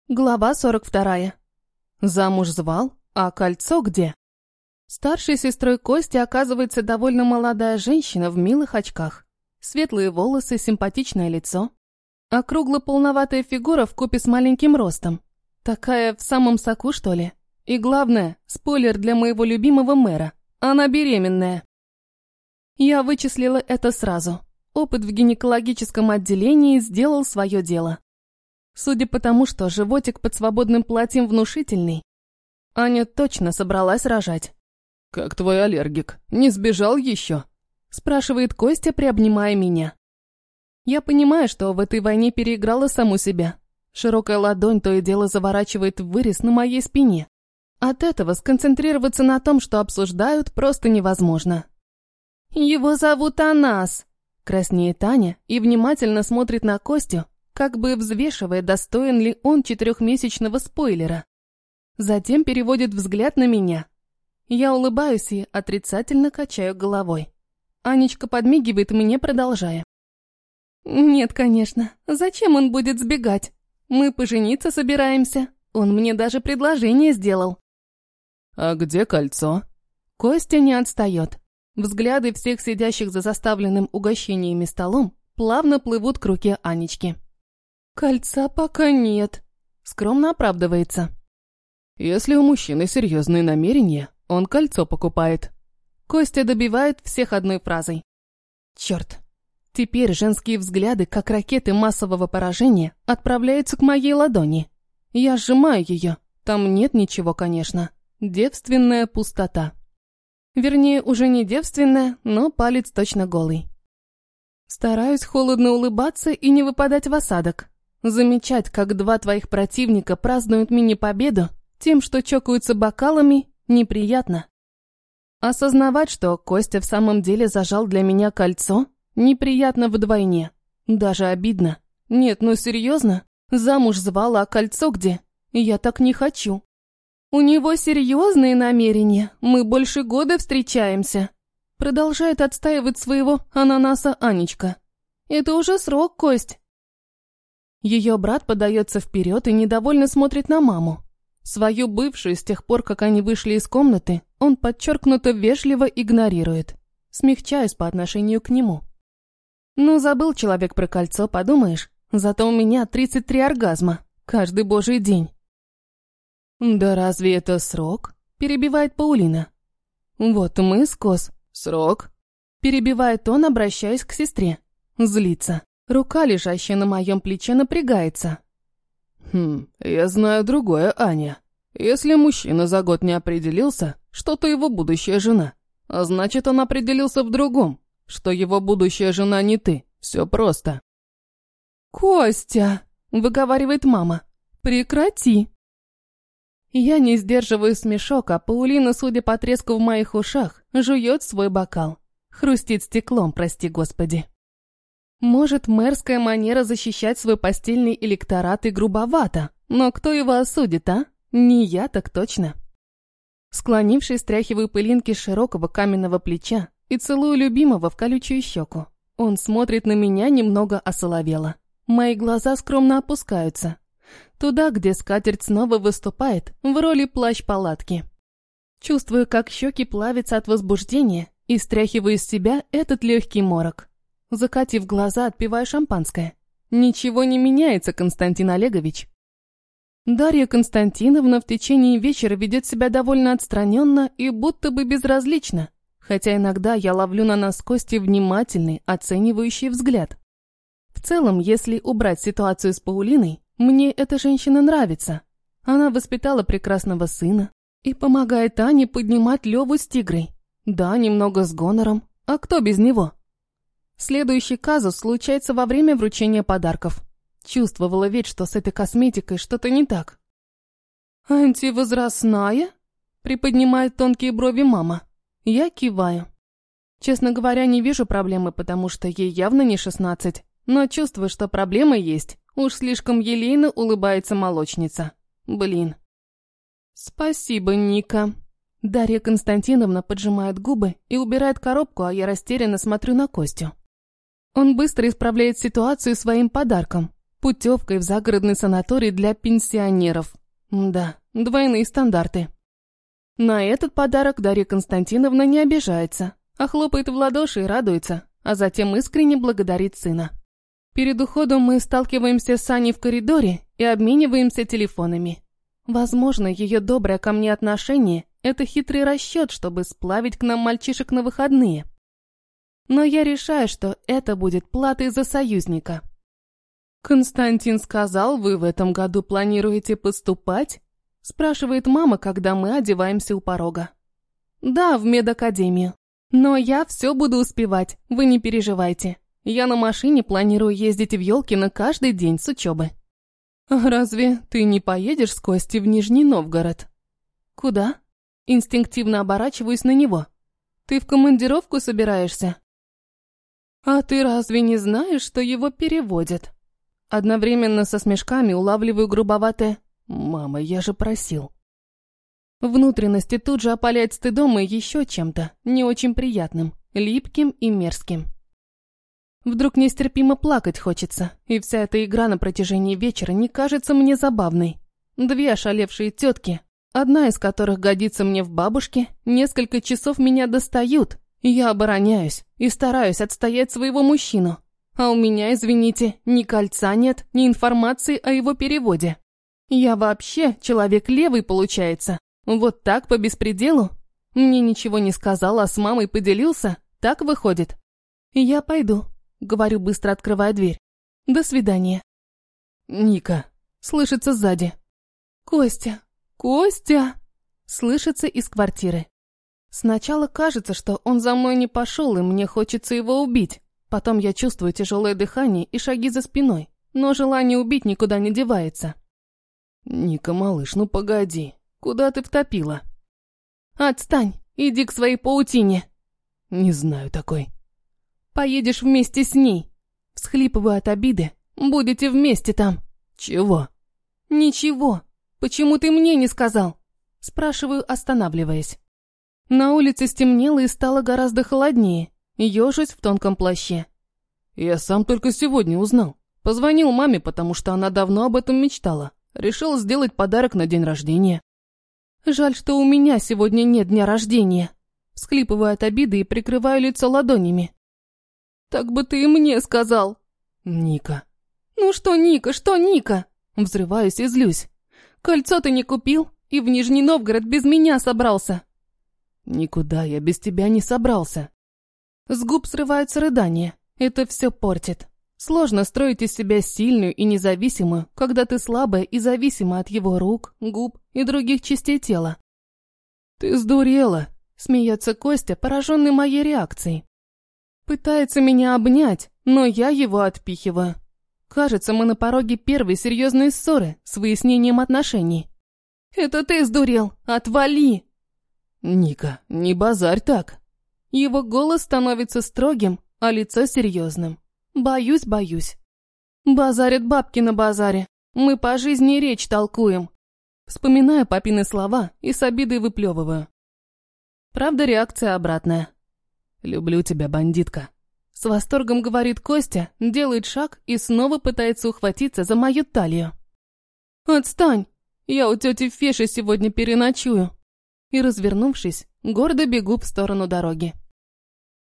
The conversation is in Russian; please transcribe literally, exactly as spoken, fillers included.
Глава сорок вторая. Замуж звал, а кольцо где? Старшей сестрой Кости оказывается довольно молодая женщина в милых очках. Светлые волосы, симпатичное лицо. Округло-полноватая фигура вкупе с маленьким ростом. Такая в самом соку, что ли? И главное, спойлер для моего любимого мэра. Она беременная. Я вычислила это сразу. Опыт в гинекологическом отделении сделал свое дело. Судя по тому, что животик под свободным платьем внушительный, Аня точно собралась рожать. «Как твой аллергик? Не сбежал еще?» – спрашивает Костя, приобнимая меня. Я понимаю, что в этой войне переиграла саму себя. Широкая ладонь то и дело заворачивает в вырез на моей спине. От этого сконцентрироваться на том, что обсуждают, просто невозможно. «Его зовут Анас», – краснеет Таня и внимательно смотрит на Костю, как бы взвешивая, достоин ли он четырехмесячного спойлера. Затем переводит взгляд на меня. Я улыбаюсь и отрицательно качаю головой. Анечка подмигивает мне, продолжая. «Нет, конечно. Зачем он будет сбегать? Мы пожениться собираемся. Он мне даже предложение сделал». «А где кольцо?» Костя не отстает. Взгляды всех сидящих за заставленным угощениями столом плавно плывут к руке Анечки. «Кольца пока нет», — скромно оправдывается. «Если у мужчины серьезные намерения, он кольцо покупает». Костя добивает всех одной фразой. Черт. Теперь женские взгляды, как ракеты массового поражения, отправляются к моей ладони. Я сжимаю ее. Там нет ничего, конечно. Девственная пустота. Вернее, уже не девственная, но палец точно голый. Стараюсь холодно улыбаться и не выпадать в осадок. Замечать, как два твоих противника празднуют мини-победу тем, что чокаются бокалами, неприятно. Осознавать, что Костя в самом деле зажал для меня кольцо, неприятно вдвойне. Даже обидно. Нет, ну серьезно? Замуж звала, а кольцо где? Я так не хочу. У него серьезные намерения, мы больше года встречаемся. Продолжает отстаивать своего ананаса Анечка. Это уже срок, Кость. Ее брат подается вперед и недовольно смотрит на маму. Свою бывшую с тех пор, как они вышли из комнаты, он подчеркнуто вежливо игнорирует. Смягчаюсь по отношению к нему. Ну, забыл человек про кольцо, подумаешь. Зато у меня тридцать три оргазма. Каждый божий день. «Да разве это срок?» – перебивает Паулина. «Вот мы с Кос». «Срок?» – перебивает он, обращаясь к сестре. Злится. Рука, лежащая на моем плече, напрягается. «Хм, я знаю другое, Аня. Если мужчина за год не определился, что то его будущая жена, а значит, он определился в другом, что его будущая жена не ты. Все просто». «Костя!» – выговаривает мама. «Прекрати!» Я не сдерживаю смешок, а Паулина, судя по треску в моих ушах, жует свой бокал. Хрустит стеклом, прости господи. Может, мэрская манера защищать свой постельный электорат и грубовато, но кто его осудит, а? Не я, так точно. Склонившись, стряхиваю пылинки с широкого каменного плеча и целую любимого в колючую щеку. Он смотрит на меня немного осоловело. Мои глаза скромно опускаются. Туда, где скатерть снова выступает в роли плащ-палатки. Чувствую, как щеки плавятся от возбуждения и стряхиваю с себя этот легкий морок. Закатив глаза, отпиваю шампанское. Ничего не меняется, Константин Олегович. Дарья Константиновна в течение вечера ведет себя довольно отстраненно и будто бы безразлично, хотя иногда я ловлю на нас Кости внимательный, оценивающий взгляд. В целом, если убрать ситуацию с Паулиной, мне эта женщина нравится. Она воспитала прекрасного сына и помогает Ане поднимать Леву с тигрой. Да, немного с гонором, а кто без него? Следующий казус случается во время вручения подарков. Чувствовала ведь, что с этой косметикой что-то не так. «Антивозрастная?» – приподнимает тонкие брови мама. Я киваю. Честно говоря, не вижу проблемы, потому что ей явно не шестнадцать. Но чувствую, что проблема есть. Уж слишком елейно улыбается молочница. Блин. «Спасибо, Ника». Дарья Константиновна поджимает губы и убирает коробку, а я растерянно смотрю на Костю. Он быстро исправляет ситуацию своим подарком. путевкой в загородный санаторий для пенсионеров. Да, двойные стандарты. На этот подарок Дарья Константиновна не обижается, а хлопает в ладоши и радуется, а затем искренне благодарит сына. Перед уходом мы сталкиваемся с Аней в коридоре и обмениваемся телефонами. Возможно, ее доброе ко мне отношение – это хитрый расчет, чтобы сплавить к нам мальчишек на выходные. Но я решаю, что это будет платой за союзника. «Константин сказал, вы в этом году планируете поступать?» – спрашивает мама, когда мы одеваемся у порога. «Да, в медакадемию. Но я все буду успевать, вы не переживайте. Я на машине планирую ездить в Ёлкино каждый день с учебы». «Разве ты не поедешь с Костей в Нижний Новгород?» «Куда?» Инстинктивно оборачиваюсь на него. «Ты в командировку собираешься?» «А ты разве не знаешь, что его переводят?» Одновременно со смешками улавливаю грубоватое «Мама, я же просил». Внутренности тут же опаляет стыдом и еще чем-то, не очень приятным, липким и мерзким. Вдруг нестерпимо плакать хочется, и вся эта игра на протяжении вечера не кажется мне забавной. Две ошалевшие тетки, одна из которых годится мне в бабушке, несколько часов меня достают. Я обороняюсь и стараюсь отстоять своего мужчину. А у меня, извините, ни кольца нет, ни информации о его переводе. Я вообще человек левый, получается. Вот так по беспределу? Мне ничего не сказал, а с мамой поделился? Так выходит? Я пойду. Говорю, быстро открывая дверь. До свидания. «Ника!» Слышится сзади. «Костя! Костя!» Слышится из квартиры. Сначала кажется, что он за мной не пошел, и мне хочется его убить. Потом я чувствую тяжелое дыхание и шаги за спиной, но желание убить никуда не девается. «Ника, малыш, ну погоди. Куда ты втопила?» «Отстань! Иди к своей паутине!» «Не знаю такой». «Поедешь вместе с ней!» Всхлипываю от обиды. «Будете вместе там!» «Чего?» «Ничего! Почему ты мне не сказал?» Спрашиваю, останавливаясь. На улице стемнело и стало гораздо холоднее. Ёжусь в тонком плаще. «Я сам только сегодня узнал. Позвонил маме, потому что она давно об этом мечтала. Решил сделать подарок на день рождения». «Жаль, что у меня сегодня нет дня рождения». Всхлипываю от обиды и прикрываю лицо ладонями. «Так бы ты и мне сказал». «Ника». «Ну что, Ника, что, Ника?» Взрываюсь и злюсь. «Кольцо ты не купил и в Нижний Новгород без меня собрался». «Никуда я без тебя не собрался». С губ срываются рыдания. Это все портит. Сложно строить из себя сильную и независимую, когда ты слабая и зависима от его рук, губ и других частей тела. «Ты сдурела», — смеется Костя, пораженный моей реакцией. Пытается меня обнять, но я его отпихиваю. Кажется, мы на пороге первой серьезной ссоры с выяснением отношений. «Это ты сдурел! Отвали!» «Ника, не базарь так!» Его голос становится строгим, а лицо серьезным. Боюсь, боюсь. Базарят бабки на базаре. Мы по жизни речь толкуем. Вспоминаю папины слова и с обидой выплевываю. Правда, реакция обратная. «Люблю тебя, бандитка». С восторгом говорит Костя, делает шаг и снова пытается ухватиться за мою талию. «Отстань! Я у тети Феши сегодня переночую». И, развернувшись, гордо бегу в сторону дороги.